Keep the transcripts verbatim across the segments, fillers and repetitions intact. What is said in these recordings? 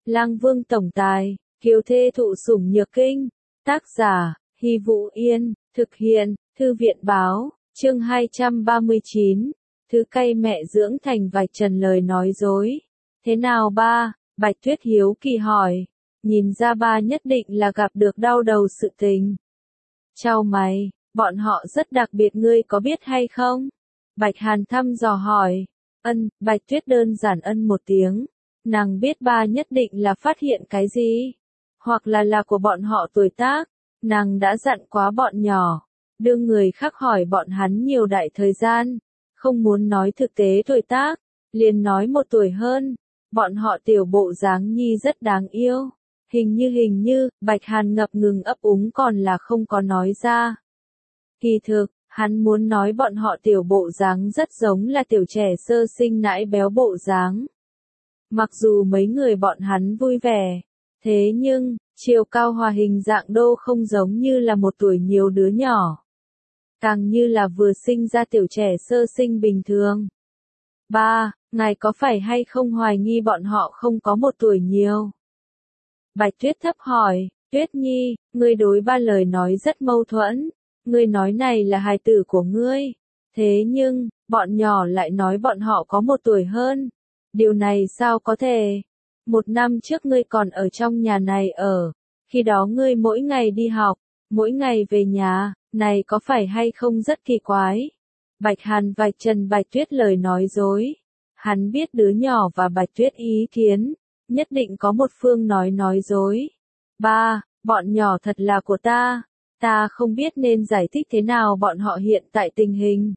Lang Vương tổng tài, kiều thê thụ sủng nhược kinh. Tác giả, Hy Vũ Yên, thực hiện, Thư viện báo, chương hai trăm ba mươi chín. Thứ cay mẹ dưỡng thành vạch trần lời nói dối. Thế nào ba? Bạch Tuyết hiếu kỳ hỏi. Nhìn ra ba nhất định là gặp được đau đầu sự tình. Chau mày, bọn họ rất đặc biệt ngươi có biết hay không? Bạch Hàn thăm dò hỏi. Ân, Bạch Tuyết đơn giản ân một tiếng. Nàng biết ba nhất định là phát hiện cái gì? Hoặc là là của bọn họ tuổi tác. Nàng đã dặn quá bọn nhỏ. Đưa người khác hỏi bọn hắn nhiều đại thời gian. Không muốn nói thực tế tuổi tác. Liền nói một tuổi hơn. Bọn họ tiểu bộ dáng nhi rất đáng yêu. Hình như hình như, Bạch Hàn ngập ngừng ấp úng còn là không có nói ra. Kỳ thực, hắn muốn nói bọn họ tiểu bộ dáng rất giống là tiểu trẻ sơ sinh nãi béo bộ dáng. Mặc dù mấy người bọn hắn vui vẻ, thế nhưng, chiều cao hòa hình dạng đô không giống như là một tuổi nhiều đứa nhỏ. Càng như là vừa sinh ra tiểu trẻ sơ sinh bình thường. Ba, ngài có phải hay không hoài nghi bọn họ không có một tuổi nhiều? Bạch Tuyết thấp hỏi, Tuyết Nhi, ngươi đối ba lời nói rất mâu thuẫn. Ngươi nói này là hài tử của ngươi. Thế nhưng, bọn nhỏ lại nói bọn họ có một tuổi hơn. Điều này sao có thể? Một năm trước ngươi còn ở trong nhà này ở. Khi đó ngươi mỗi ngày đi học, mỗi ngày về nhà, này có phải hay không rất kỳ quái? Bạch Hàn vạch trần Bạch Tuyết lời nói dối. Hắn biết đứa nhỏ và Bạch Tuyết ý kiến, nhất định có một phương nói nói dối. Ba, bọn nhỏ thật là của ta. Ta không biết nên giải thích thế nào bọn họ hiện tại tình hình.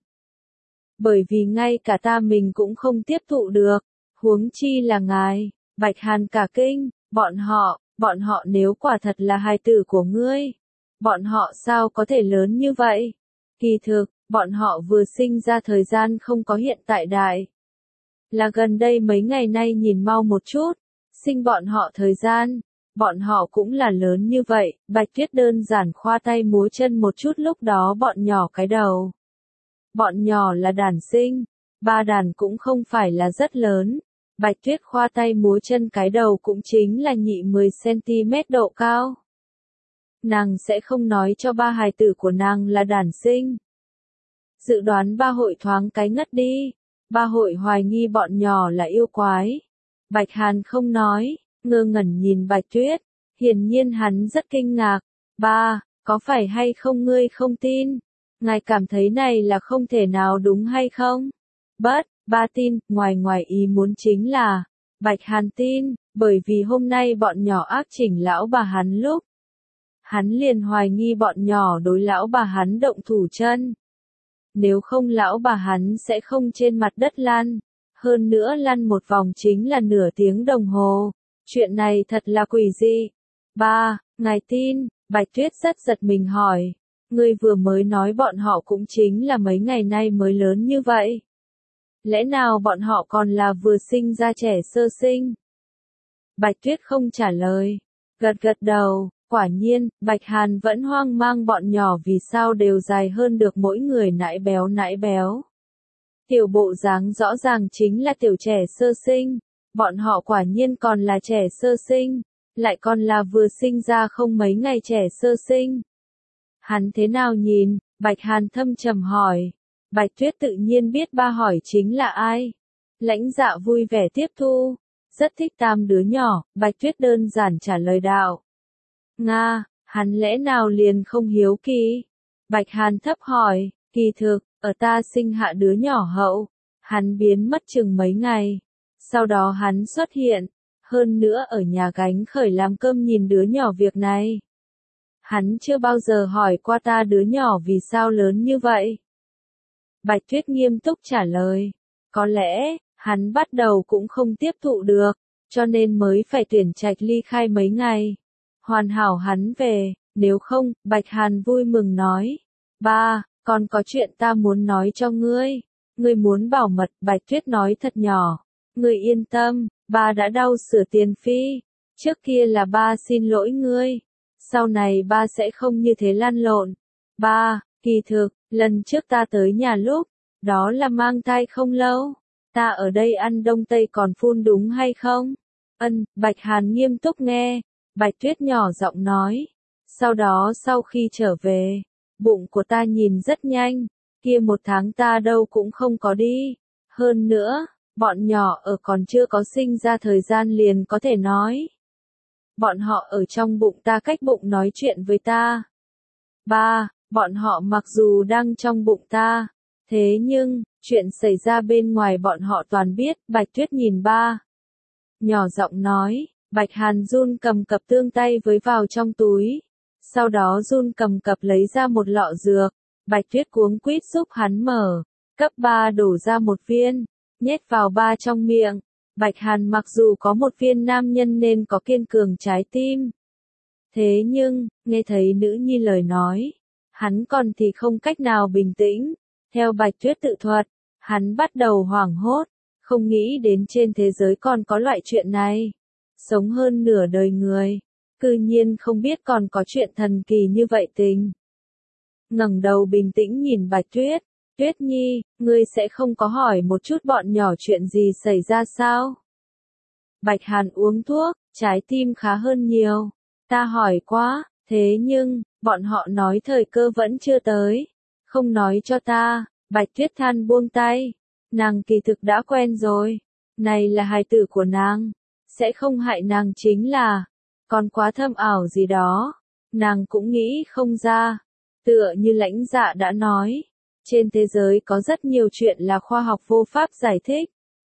Bởi vì ngay cả ta mình cũng không tiếp thụ được. Huống chi là ngài. Bạch Hàn cả kinh. Bọn họ, bọn họ nếu quả thật là hài tử của ngươi. Bọn họ sao có thể lớn như vậy? Kỳ thực, bọn họ vừa sinh ra thời gian không có hiện tại đại. Là gần đây mấy ngày nay nhìn mau một chút. Sinh bọn họ thời gian. Bọn họ cũng là lớn như vậy. Bạch Tuyết đơn giản khoa tay múa chân một chút lúc đó bọn nhỏ cái đầu. Bọn nhỏ là đàn sinh. Ba đàn cũng không phải là rất lớn. Bạch Tuyết khoa tay múa chân cái đầu cũng chính là nhị mười xăng-ti-mét độ cao. Nàng sẽ không nói cho ba hài tử của nàng là đàn sinh. Dự đoán ba hội thoáng cái ngất đi. Ba hội hoài nghi bọn nhỏ là yêu quái. Bạch Hàn không nói, ngơ ngẩn nhìn Bạch Tuyết. Hiển nhiên hắn rất kinh ngạc. Ba, có phải hay không ngươi không tin? Ngài cảm thấy này là không thể nào đúng hay không? Bất, ba tin, ngoài ngoài ý muốn chính là, Bạch Hàn tin, bởi vì hôm nay bọn nhỏ ác chỉnh lão bà hắn lúc. Hắn liền hoài nghi bọn nhỏ đối lão bà hắn động thủ chân. Nếu không lão bà hắn sẽ không trên mặt đất lăn. Hơn nữa lăn một vòng chính là nửa tiếng đồng hồ. Chuyện này thật là quỷ dị. Ba, ngài tin, Bạch Tuyết rất giật mình hỏi. Ngươi vừa mới nói bọn họ cũng chính là mấy ngày nay mới lớn như vậy. Lẽ nào bọn họ còn là vừa sinh ra trẻ sơ sinh? Bạch Tuyết không trả lời. Gật gật đầu, quả nhiên, Bạch Hàn vẫn hoang mang bọn nhỏ vì sao đều dài hơn được mỗi người nãi béo nãi béo. Tiểu bộ dáng rõ ràng chính là tiểu trẻ sơ sinh. Bọn họ quả nhiên còn là trẻ sơ sinh. Lại còn là vừa sinh ra không mấy ngày trẻ sơ sinh. Hắn thế nào nhìn? Bạch Hàn thâm trầm hỏi. Bạch Tuyết tự nhiên biết ba hỏi chính là ai. Lãnh Dạ vui vẻ tiếp thu. Rất thích tam đứa nhỏ, Bạch Tuyết đơn giản trả lời đạo. Nga, hắn lẽ nào liền không hiếu kỳ? Bạch Hàn thấp hỏi, kỳ thực, ở ta sinh hạ đứa nhỏ hậu. Hắn biến mất chừng mấy ngày. Sau đó hắn xuất hiện. Hơn nữa ở nhà gánh khởi làm cơm nhìn đứa nhỏ việc này. Hắn chưa bao giờ hỏi qua ta đứa nhỏ vì sao lớn như vậy. Bạch Tuyết nghiêm túc trả lời. Có lẽ, hắn bắt đầu cũng không tiếp thụ được, cho nên mới phải tuyển trạch ly khai mấy ngày. Hoàn hảo hắn về, nếu không, Bạch Hàn vui mừng nói. Ba, còn có chuyện ta muốn nói cho ngươi. Ngươi muốn bảo mật, Bạch Tuyết nói thật nhỏ. Ngươi yên tâm, ba đã đau sửa tiền phi. Trước kia là ba xin lỗi ngươi. Sau này ba sẽ không như thế lăn lộn. Ba, kỳ thực, lần trước ta tới nhà lúc, đó là mang thai không lâu. Ta ở đây ăn đông tây còn phun đúng hay không? Ân, Bạch Hàn nghiêm túc nghe, Bạch Tuyết nhỏ giọng nói. Sau đó sau khi trở về, bụng của ta nhìn rất nhanh, kia một tháng ta đâu cũng không có đi. Hơn nữa, bọn nhỏ ở còn chưa có sinh ra thời gian liền có thể nói. Bọn họ ở trong bụng ta cách bụng nói chuyện với ta. Ba, bọn họ mặc dù đang trong bụng ta, thế nhưng, chuyện xảy ra bên ngoài bọn họ toàn biết. Bạch Tuyết nhìn ba. Nhỏ giọng nói, Bạch Hàn run cầm cập tương tay với vào trong túi. Sau đó run cầm cập lấy ra một lọ dược. Bạch Tuyết cuống quýt giúp hắn mở. Cấp ba đổ ra một viên, nhét vào ba trong miệng. Bạch Hàn mặc dù có một viên nam nhân nên có kiên cường trái tim. Thế nhưng, nghe thấy nữ nhi lời nói, hắn còn thì không cách nào bình tĩnh. Theo Bạch Tuyết tự thuật, hắn bắt đầu hoảng hốt, không nghĩ đến trên thế giới còn có loại chuyện này. Sống hơn nửa đời người, cư nhiên không biết còn có chuyện thần kỳ như vậy tình. Ngẩng đầu bình tĩnh nhìn Bạch Tuyết, Tuyết Nhi, ngươi sẽ không có hỏi một chút bọn nhỏ chuyện gì xảy ra sao? Bạch Hàn uống thuốc, trái tim khá hơn nhiều. Ta hỏi quá, thế nhưng, bọn họ nói thời cơ vẫn chưa tới. Không nói cho ta. Bạch Tuyết than buông tay. Nàng kỳ thực đã quen rồi. Này là hài tử của nàng. Sẽ không hại nàng chính là. Còn quá thâm ảo gì đó. Nàng cũng nghĩ không ra. Tựa như Lãnh Dạ đã nói. Trên thế giới có rất nhiều chuyện là khoa học vô pháp giải thích.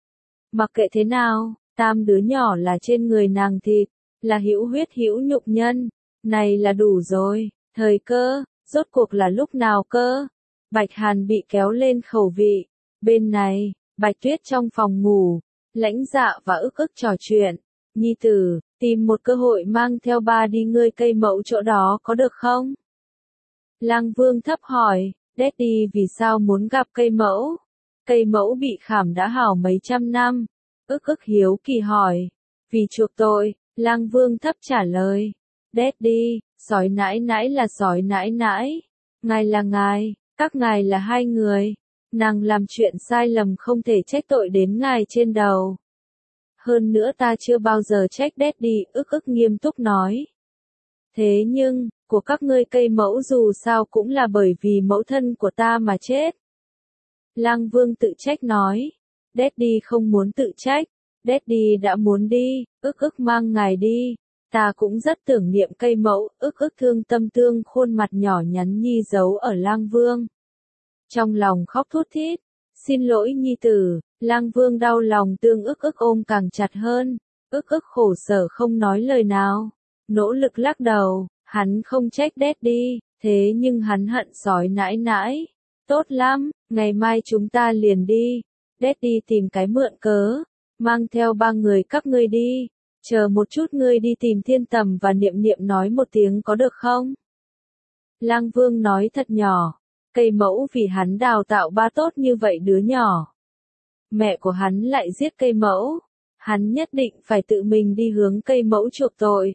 Mặc kệ thế nào, tam đứa nhỏ là trên người nàng thịt, là hữu huyết hữu nhục nhân. Này là đủ rồi. Thời cơ, rốt cuộc là lúc nào cơ? Bạch Hàn bị kéo lên khẩu vị. Bên này, Bạch Tuyết trong phòng ngủ, Lãnh Dạ và ức ức trò chuyện. Nhi tử, tìm một cơ hội mang theo ba đi ngơi cây mẫu chỗ đó có được không? Lang Vương thấp hỏi, Daddy vì sao muốn gặp cây mẫu? Cây mẫu bị khảm đã hảo mấy trăm năm. Ức ức hiếu kỳ hỏi. Vì chuộc tội, Lang Vương thấp trả lời. Daddy, sói nãi nãi là sói nãi nãi. Ngài là ngài, các ngài là hai người. Nàng làm chuyện sai lầm không thể trách tội đến ngài trên đầu. Hơn nữa ta chưa bao giờ trách Daddy, ức ức nghiêm túc nói. Thế nhưng, của các ngươi cây mẫu dù sao cũng là bởi vì mẫu thân của ta mà chết. Lang Vương tự trách nói. Daddy không muốn tự trách. Daddy đã muốn đi, ức ức mang ngài đi. Ta cũng rất tưởng niệm cây mẫu, ức ức thương tâm tương khuôn mặt nhỏ nhắn nhi giấu ở Lang Vương. Trong lòng khóc thút thít. Xin lỗi nhi tử. Lang Vương đau lòng tương ức ức ôm càng chặt hơn. Ức ức khổ sở không nói lời nào. Nỗ lực lắc đầu. Hắn không trách Daddy, thế nhưng hắn hận sói nãi nãi. Tốt lắm, ngày mai chúng ta liền đi. Daddy tìm cái mượn cớ, mang theo ba người các ngươi đi. Chờ một chút ngươi đi tìm Thiên Tầm và Niệm Niệm nói một tiếng có được không? Lang Vương nói thật nhỏ, cây mẫu vì hắn đào tạo ba tốt như vậy đứa nhỏ. Mẹ của hắn lại giết cây mẫu, hắn nhất định phải tự mình đi hướng cây mẫu chuộc tội.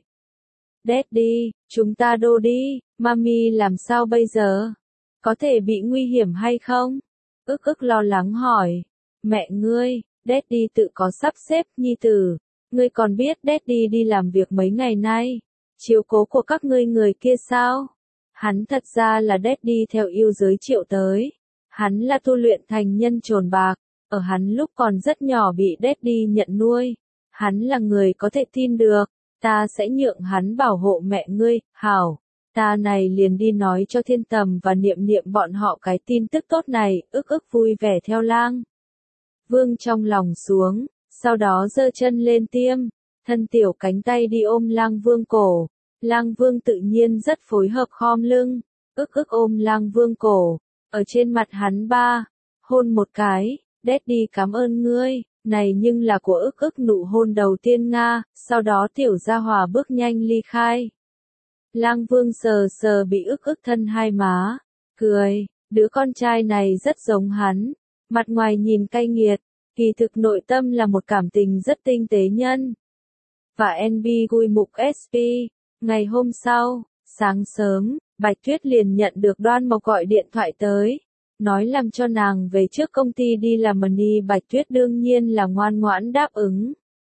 Daddy, chúng ta đô đi, Mami làm sao bây giờ? Có thể bị nguy hiểm hay không? Ức ức lo lắng hỏi. Mẹ ngươi, Daddy tự có sắp xếp, nhi tử. Ngươi còn biết Daddy đi làm việc mấy ngày nay. Chiếu cố của các ngươi người kia sao? Hắn thật ra là Daddy theo yêu giới triệu tới. Hắn là tu luyện thành nhân trồn bạc. Ở hắn lúc còn rất nhỏ bị Daddy nhận nuôi. Hắn là người có thể tin được. Ta sẽ nhượng hắn bảo hộ mẹ ngươi, hảo. Ta này liền đi nói cho Thiên Tầm và Niệm Niệm bọn họ cái tin tức tốt này, ức ức vui vẻ theo Lang Vương trong lòng xuống, sau đó giơ chân lên tiêm, thân tiểu cánh tay đi ôm Lang Vương cổ. Lang Vương tự nhiên rất phối hợp khom lưng, ức ức ôm Lang Vương cổ, ở trên mặt hắn ba, hôn một cái, Daddy cảm ơn ngươi. Này nhưng là của ức ức nụ hôn đầu tiên Nga, sau đó tiểu gia hòa bước nhanh ly khai. Lang Vương sờ sờ bị ức ức thân hai má, cười, đứa con trai này rất giống hắn, mặt ngoài nhìn cay nghiệt, kỳ thực nội tâm là một cảm tình rất tinh tế nhân. Và en bê gùi mục ét pê, ngày hôm sau, sáng sớm, Bạch Tuyết liền nhận được Đoan Mộc gọi điện thoại tới. Nói làm cho nàng về trước công ty đi làm money. Bạch Tuyết đương nhiên là ngoan ngoãn đáp ứng.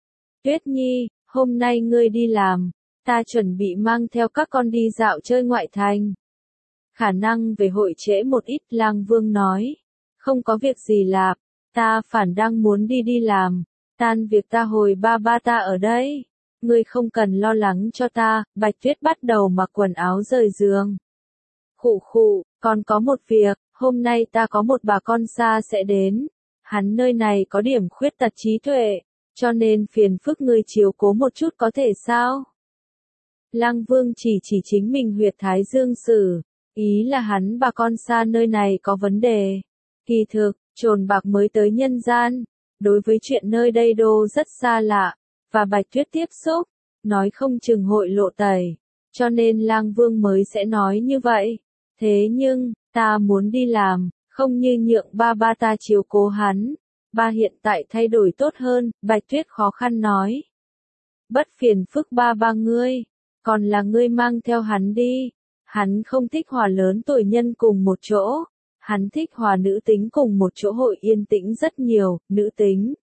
Tuyết Nhi, hôm nay ngươi đi làm, ta chuẩn bị mang theo các con đi dạo chơi ngoại thành. Khả năng về hội trễ một ít, Lang Vương nói. Không có việc gì lạp, ta phản đang muốn đi đi làm, tan việc ta hồi ba ba ta ở đây. Ngươi không cần lo lắng cho ta. Bạch Tuyết bắt đầu mặc quần áo rời giường. Khụ khụ, còn có một việc, hôm nay ta có một bà con xa sẽ đến. Hắn nơi này có điểm khuyết tật trí tuệ, cho nên phiền phức ngươi chiếu cố một chút có thể sao? Lang Vương chỉ chỉ chính mình huyệt thái dương sử, ý là hắn bà con xa nơi này có vấn đề. Kỳ thực, Trồn Bạc mới tới nhân gian, đối với chuyện nơi đây đô rất xa lạ, và Bạch Tuyết tiếp xúc, nói không chừng hội lộ tẩy, cho nên Lang Vương mới sẽ nói như vậy. Thế nhưng, ta muốn đi làm, không như nhượng ba ba ta chiếu cố hắn. Ba hiện tại thay đổi tốt hơn, Bạch Tuyết khó khăn nói. Bất phiền phức ba ba ngươi, còn là ngươi mang theo hắn đi. Hắn không thích hòa lớn tuổi nhân cùng một chỗ, hắn thích hòa nữ tính cùng một chỗ hội yên tĩnh rất nhiều, nữ tính.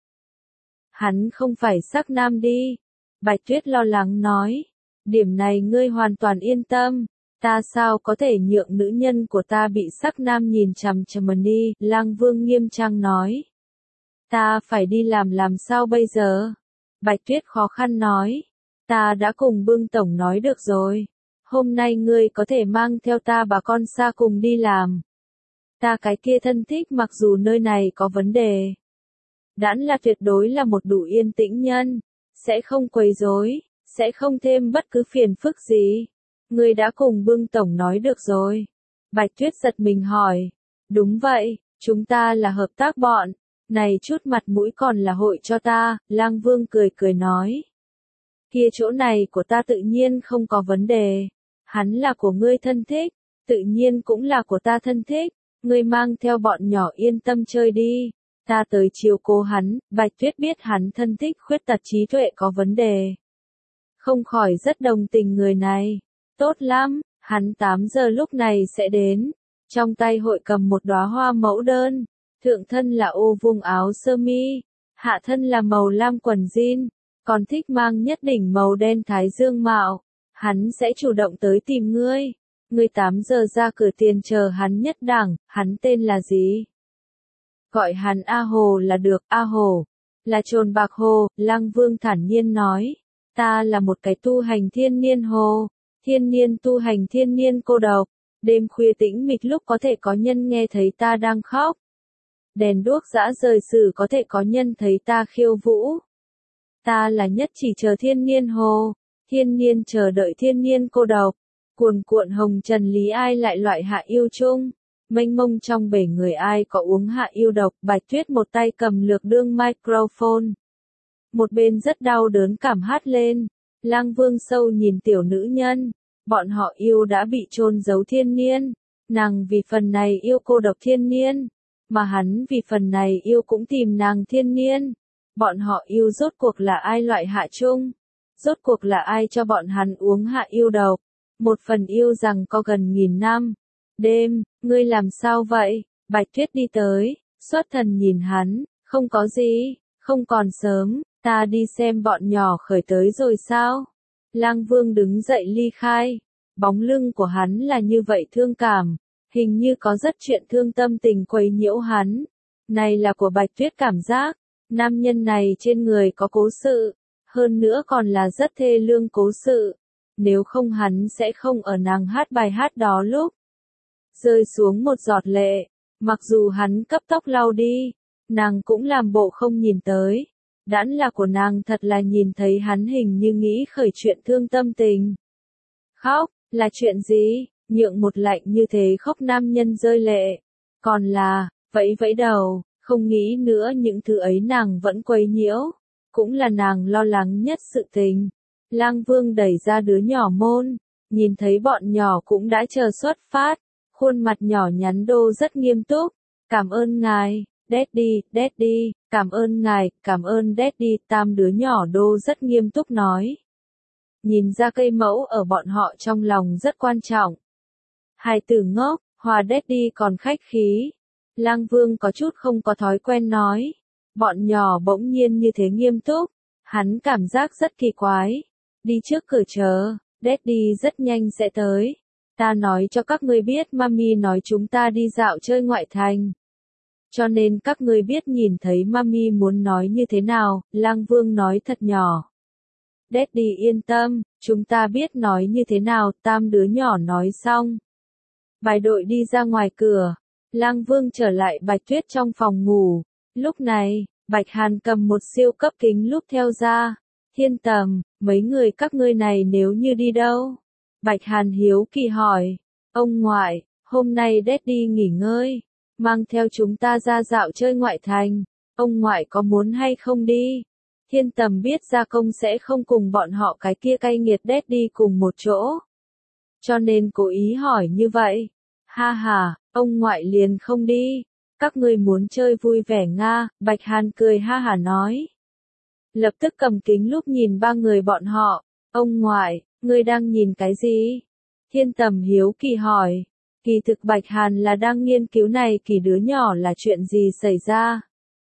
Hắn không phải sắc nam đi. Bạch Tuyết lo lắng nói, điểm này ngươi hoàn toàn yên tâm, ta sao có thể nhượng nữ nhân của ta bị sắc nam nhìn chằm chằm đi, Lang Vương nghiêm trang nói. Ta phải đi làm làm sao bây giờ? Bạch Tuyết khó khăn nói, ta đã cùng Bưng Tổng nói được rồi, hôm nay ngươi có thể mang theo ta bà con xa cùng đi làm. Ta cái kia thân thích mặc dù nơi này có vấn đề, đãn là tuyệt đối là một đủ yên tĩnh nhân, sẽ không quấy rối, sẽ không thêm bất cứ phiền phức gì. Ngươi đã cùng Bưng Tổng nói được rồi. Bạch Tuyết giật mình hỏi. Đúng vậy, chúng ta là hợp tác bọn. Này chút mặt mũi còn là hội cho ta, Lang Vương cười cười nói. Kia chỗ này của ta tự nhiên không có vấn đề. Hắn là của ngươi thân thích, tự nhiên cũng là của ta thân thích. Ngươi mang theo bọn nhỏ yên tâm chơi đi. Ta tới chiều cố hắn. Bạch Tuyết biết hắn thân thích khuyết tật trí tuệ có vấn đề. Không khỏi rất đồng tình người này. Tốt lắm, hắn tám giờ lúc này sẽ đến. Trong tay hội cầm một đóa hoa mẫu đơn. Thượng thân là ô vuông áo sơ mi, hạ thân là màu lam quần jean, còn thích mang nhất đỉnh màu đen thái dương mạo. Hắn sẽ chủ động tới tìm ngươi. Ngươi tám giờ ra cửa tiền chờ hắn nhất đẳng, hắn tên là gì? Gọi hắn A Hồ là được, A Hồ. Là Trồn Bạc Hồ, Lang Vương thản nhiên nói. Ta là một cái tu hành thiên niên hồ, thiên niên tu hành thiên niên cô độc. Đêm khuya tĩnh mịch lúc có thể có nhân nghe thấy ta đang khóc. Đèn đuốc dã rời sử có thể có nhân thấy ta khiêu vũ. Ta là nhất chỉ chờ thiên niên hồ, thiên niên chờ đợi thiên niên cô độc. Cuồn cuộn hồng trần lý ai lại loại hạ yêu chung. Mênh mông trong bể người ai có uống hạ yêu độc. Bạch Tuyết một tay cầm lược đương microphone, một bên rất đau đớn cảm hát lên. Lang Vương sâu nhìn tiểu nữ nhân, bọn họ yêu đã bị chôn giấu thiên niên, nàng vì phần này yêu cô độc thiên niên, mà hắn vì phần này yêu cũng tìm nàng thiên niên. Bọn họ yêu rốt cuộc là ai loại hạ chung? Rốt cuộc là ai cho bọn hắn uống hạ yêu độc? Một phần yêu rằng có gần nghìn năm. Đêm, ngươi làm sao vậy? Bạch Tuyết đi tới, xuất thần nhìn hắn, không có gì, không còn sớm, ta đi xem bọn nhỏ khởi tới rồi sao? Lang Vương đứng dậy ly khai, bóng lưng của hắn là như vậy thương cảm, hình như có rất chuyện thương tâm tình quấy nhiễu hắn. Này là của Bạch Tuyết cảm giác, nam nhân này trên người có cố sự, hơn nữa còn là rất thê lương cố sự. Nếu không hắn sẽ không ở nàng hát bài hát đó lúc rơi xuống một giọt lệ, mặc dù hắn cấp tốc lau đi, nàng cũng làm bộ không nhìn tới. Đãn là của nàng thật là nhìn thấy hắn hình như nghĩ khởi chuyện thương tâm tình. Khóc, là chuyện gì? Nhượng một lạnh như thế khóc nam nhân rơi lệ. Còn là, vẫy vẫy đầu, không nghĩ nữa những thứ ấy nàng vẫn quấy nhiễu. Cũng là nàng lo lắng nhất sự tình. Lang Vương đẩy ra đứa nhỏ môn, nhìn thấy bọn nhỏ cũng đã chờ xuất phát. Khuôn mặt nhỏ nhắn đô rất nghiêm túc. Cảm ơn ngài, Daddy, Daddy, cảm ơn ngài, cảm ơn Daddy. Tam đứa nhỏ đô rất nghiêm túc nói. Nhìn ra cây mẫu ở bọn họ trong lòng rất quan trọng. Hai tử ngốc, hòa Daddy còn khách khí. Lang Vương có chút không có thói quen nói. Bọn nhỏ bỗng nhiên như thế nghiêm túc. Hắn cảm giác rất kỳ quái. Đi trước cửa chờ, Daddy rất nhanh sẽ tới. Ta nói cho các ngươi biết Mami nói chúng ta đi dạo chơi ngoại thành. Cho nên các ngươi biết nhìn thấy Mami muốn nói như thế nào, Lang Vương nói thật nhỏ. Daddy yên tâm, chúng ta biết nói như thế nào, tam đứa nhỏ nói xong. Bài đội đi ra ngoài cửa, Lang Vương trở lại Bạch Tuyết trong phòng ngủ. Lúc này, Bạch Hàn cầm một siêu cấp kính lúp theo ra. Thiên Tầm, mấy người các ngươi này nếu như đi đâu? Bạch Hàn hiếu kỳ hỏi. Ông ngoại, hôm nay Daddy nghỉ ngơi, mang theo chúng ta ra dạo chơi ngoại thành. Ông ngoại có muốn hay không đi? Thiên Tầm biết Gia Công sẽ không cùng bọn họ cái kia cay nghiệt Daddy cùng một chỗ. Cho nên cố ý hỏi như vậy. Ha ha, ông ngoại liền không đi. Các ngươi muốn chơi vui vẻ nga, Bạch Hàn cười ha hả nói. Lập tức cầm kính lúp nhìn ba người bọn họ. Ông ngoại, ngươi đang nhìn cái gì? Thiên Tầm hiếu kỳ hỏi. Kỳ thực Bạch Hàn là đang nghiên cứu này kỳ đứa nhỏ là chuyện gì xảy ra.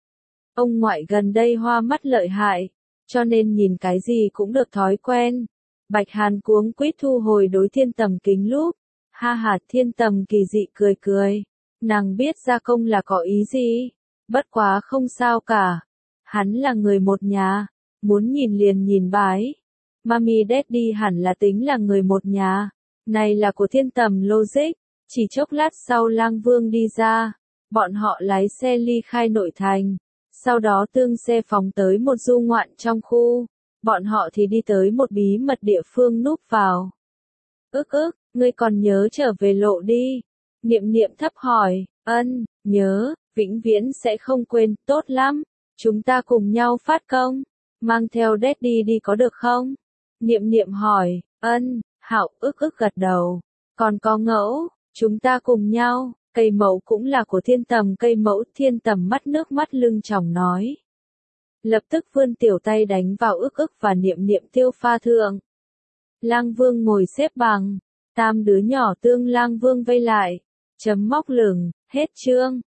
Ông ngoại gần đây hoa mắt lợi hại, cho nên nhìn cái gì cũng được thói quen. Bạch Hàn cuống quýt thu hồi đối Thiên Tầm kính lúp. Ha ha, Thiên Tầm kỳ dị cười cười. Nàng biết Gia Công là có ý gì. Bất quá không sao cả. Hắn là người một nhà. Muốn nhìn liền nhìn bái. Mami Daddy hẳn là tính là người một nhà. Này là của Thiên Tầm logic. Chỉ chốc lát sau Lang Vương đi ra. Bọn họ lái xe ly khai nội thành. Sau đó tương xe phóng tới một du ngoạn trong khu. Bọn họ thì đi tới một bí mật địa phương núp vào. Ức ức, ngươi còn nhớ trở về lộ đi. Niệm Niệm thấp hỏi. Ân, nhớ, vĩnh viễn sẽ không quên, tốt lắm. Chúng ta cùng nhau phát công. Mang theo Daddy đi có được không? Niệm Niệm hỏi. Ân, hảo, ức ức gật đầu. Còn có Ngẫu, chúng ta cùng nhau. Cây mẫu cũng là của Thiên Tầm, cây mẫu. Thiên Tầm mắt nước mắt lưng tròng nói. Lập tức vươn tiểu tay đánh vào ức ức và Niệm Niệm tiêu pha thượng. Lang Vương ngồi xếp bằng. Tam đứa nhỏ tương Lang Vương vây lại. Chấm móc lửng, hết chương.